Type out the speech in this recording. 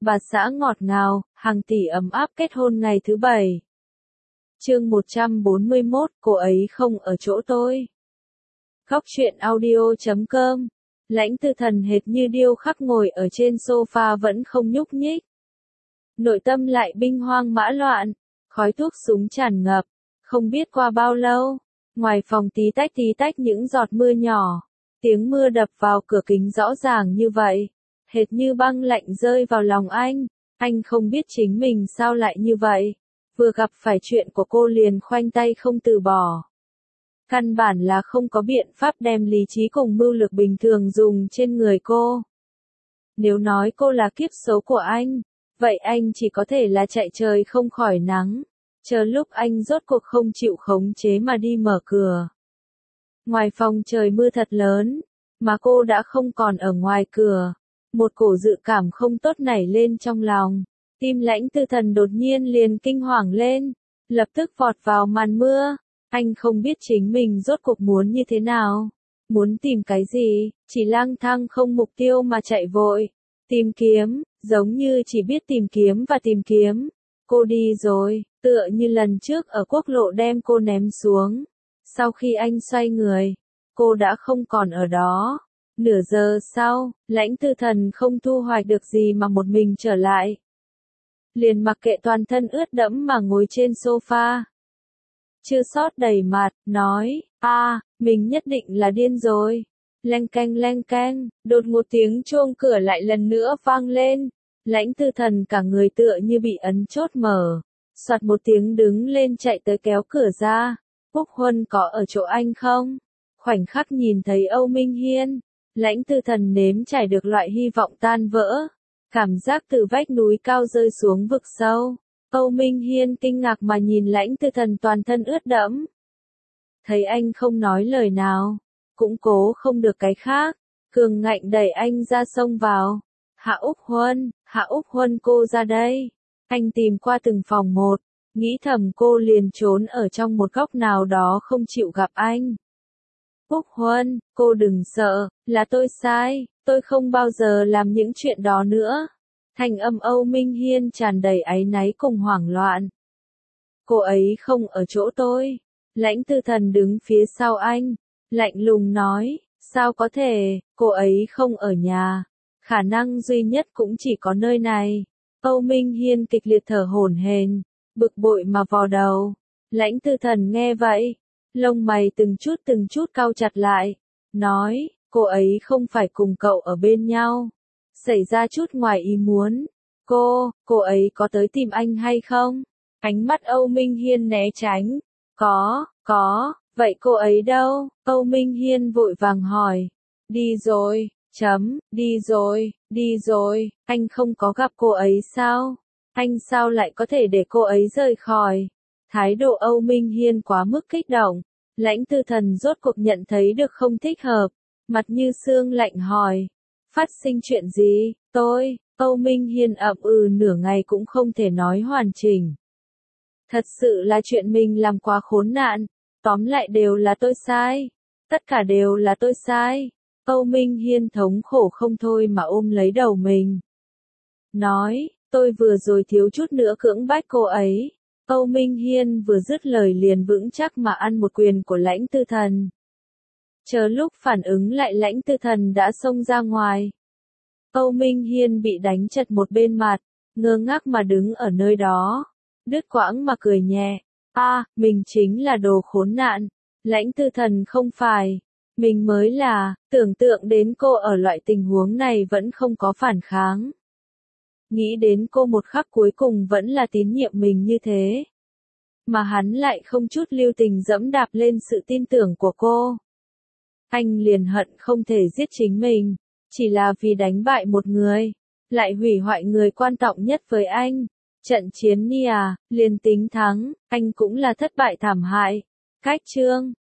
bà xã ngọt ngào, hàng tỷ ấm áp kết hôn ngày thứ 7. Chương 141, cô ấy không ở chỗ tôi. Góc truyện audio.com. Lãnh Tư Thần hệt như điêu khắc ngồi ở trên sofa vẫn không nhúc nhích. Nội tâm lại binh hoang mã loạn, khói thuốc súng tràn ngập, không biết qua bao lâu, ngoài phòng tí tách những giọt mưa nhỏ, tiếng mưa đập vào cửa kính rõ ràng như vậy, hệt như băng lạnh rơi vào lòng anh không biết chính mình sao lại như vậy, vừa gặp phải chuyện của cô liền khoanh tay không từ bỏ. Căn bản là không có biện pháp đem lý trí cùng mưu lược bình thường dùng trên người cô. Nếu nói cô là kiếp số của anh, vậy anh chỉ có thể là chạy trời không khỏi nắng, chờ lúc anh rốt cuộc không chịu khống chế mà đi mở cửa. Ngoài phòng trời mưa thật lớn, mà cô đã không còn ở ngoài cửa. Một cổ dự cảm không tốt nảy lên trong lòng, tim Lãnh Tư Thần đột nhiên liền kinh hoàng lên, lập tức vọt vào màn mưa. Anh không biết chính mình rốt cuộc muốn như thế nào, muốn tìm cái gì, chỉ lang thang không mục tiêu mà chạy vội, tìm kiếm, giống như chỉ biết tìm kiếm và tìm kiếm. Cô đi rồi, tựa như lần trước ở quốc lộ đem cô ném xuống. Sau khi anh xoay người, cô đã không còn ở đó. Nửa giờ sau, Lãnh Tư Thần không thu hoạch được gì mà một mình trở lại. Liền mặc kệ toàn thân ướt đẫm mà ngồi trên sofa. Chưa sót đầy mặt, nói, mình nhất định là điên rồi. Leng keng, đột một tiếng chuông cửa lại lần nữa vang lên. Lãnh Tư Thần cả người tựa như bị ấn chốt mở. Soạt một tiếng đứng lên chạy tới kéo cửa ra. Úc Huân có ở chỗ anh không? Khoảnh khắc nhìn thấy Âu Minh Hiên, Lãnh Tư Thần nếm trải được loại hy vọng tan vỡ. Cảm giác từ vách núi cao rơi xuống vực sâu. Âu Minh Hiên kinh ngạc mà nhìn Lãnh Tư Thần toàn thân ướt đẫm. Thấy anh không nói lời nào, cũng cố không được cái khác, cường ngạnh đẩy anh ra xông vào. Hạ Úc Huân cô ra đây. Anh tìm qua từng phòng một, nghĩ thầm cô liền trốn ở trong một góc nào đó không chịu gặp anh. Úc Huân, cô đừng sợ, là tôi sai, tôi không bao giờ làm những chuyện đó nữa. Thanh âm Âu Minh Hiên tràn đầy áy náy cùng hoảng loạn. Cô ấy không ở chỗ tôi. Lãnh Tư Thần đứng phía sau anh, lạnh lùng nói, sao có thể, cô ấy không ở nhà. Khả năng duy nhất cũng chỉ có nơi này. Âu Minh Hiên kịch liệt thở hổn hển, bực bội mà vò đầu. Lãnh Tư Thần nghe vậy, lông mày từng chút cau chặt lại, nói, cô ấy không phải cùng cậu ở bên nhau. Xảy ra chút ngoài ý muốn. Cô ấy có tới tìm anh hay không? Ánh mắt Âu Minh Hiên né tránh. Có, vậy cô ấy đâu? Âu Minh Hiên vội vàng hỏi. Đi rồi, anh không có gặp cô ấy sao? Anh sao lại có thể để cô ấy rời khỏi? Thái độ Âu Minh Hiên quá mức kích động. Lãnh Tư Thần rốt cuộc nhận thấy được không thích hợp. Mặt như xương lạnh hỏi. Phát sinh chuyện gì? Âu Minh Hiên ậm nửa ngày cũng không thể nói hoàn chỉnh. Thật sự là chuyện mình làm quá khốn nạn, tóm lại đều là tôi sai. Tất cả đều là tôi sai. Âu Minh Hiên thống khổ không thôi mà ôm lấy đầu mình. Nói, tôi vừa rồi thiếu chút nữa cưỡng bách cô ấy. Âu Minh Hiên vừa dứt lời liền vững chắc mà ăn một quyền của Lãnh Tư Thần. Chờ lúc phản ứng lại Lãnh Tư Thần đã xông ra ngoài. Âu Minh Hiên bị đánh chật một bên mặt, ngơ ngác mà đứng ở nơi đó, đứt quãng mà cười nhẹ. Mình chính là đồ khốn nạn. Lãnh Tư Thần không phải. Mình mới là, tưởng tượng đến cô ở loại tình huống này vẫn không có phản kháng. Nghĩ đến cô một khắc cuối cùng vẫn là tín nhiệm mình như thế. Mà hắn lại không chút lưu tình dẫm đạp lên sự tin tưởng của cô. Anh liền hận không thể giết chính mình, chỉ là vì đánh bại một người, lại hủy hoại người quan trọng nhất với anh. Trận chiến liền tính thắng, anh cũng là thất bại thảm hại. Cách chương